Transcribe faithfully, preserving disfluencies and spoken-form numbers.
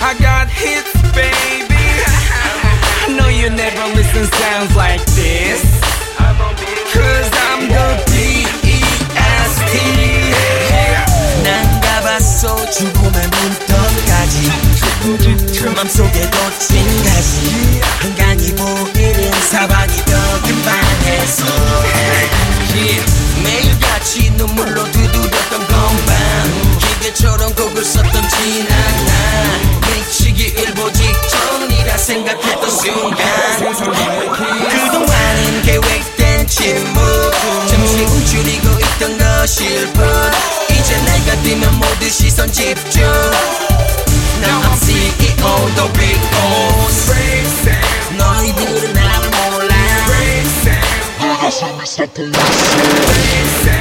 I got hits, baby. I know you never listen sounds like this. Cause I'm the D E S T. 난 가봤어 죽음의 문턱까지 맘속에도 찐가시 한간이 보이는 사방이 더 금방에서 매일같이 눈물로 두드렸던 건반 기계처럼 곡을 썼던 지난 날 미치기 일보 직전이라 생각했던 순간 그동안은 계획된 침묵 잠시 움츠리고 있던 것일 뿐 이제 내가 뛰면 모두 시선 집중 Now I'm C E O the big boss 너희들은 나를 몰라 Break sound.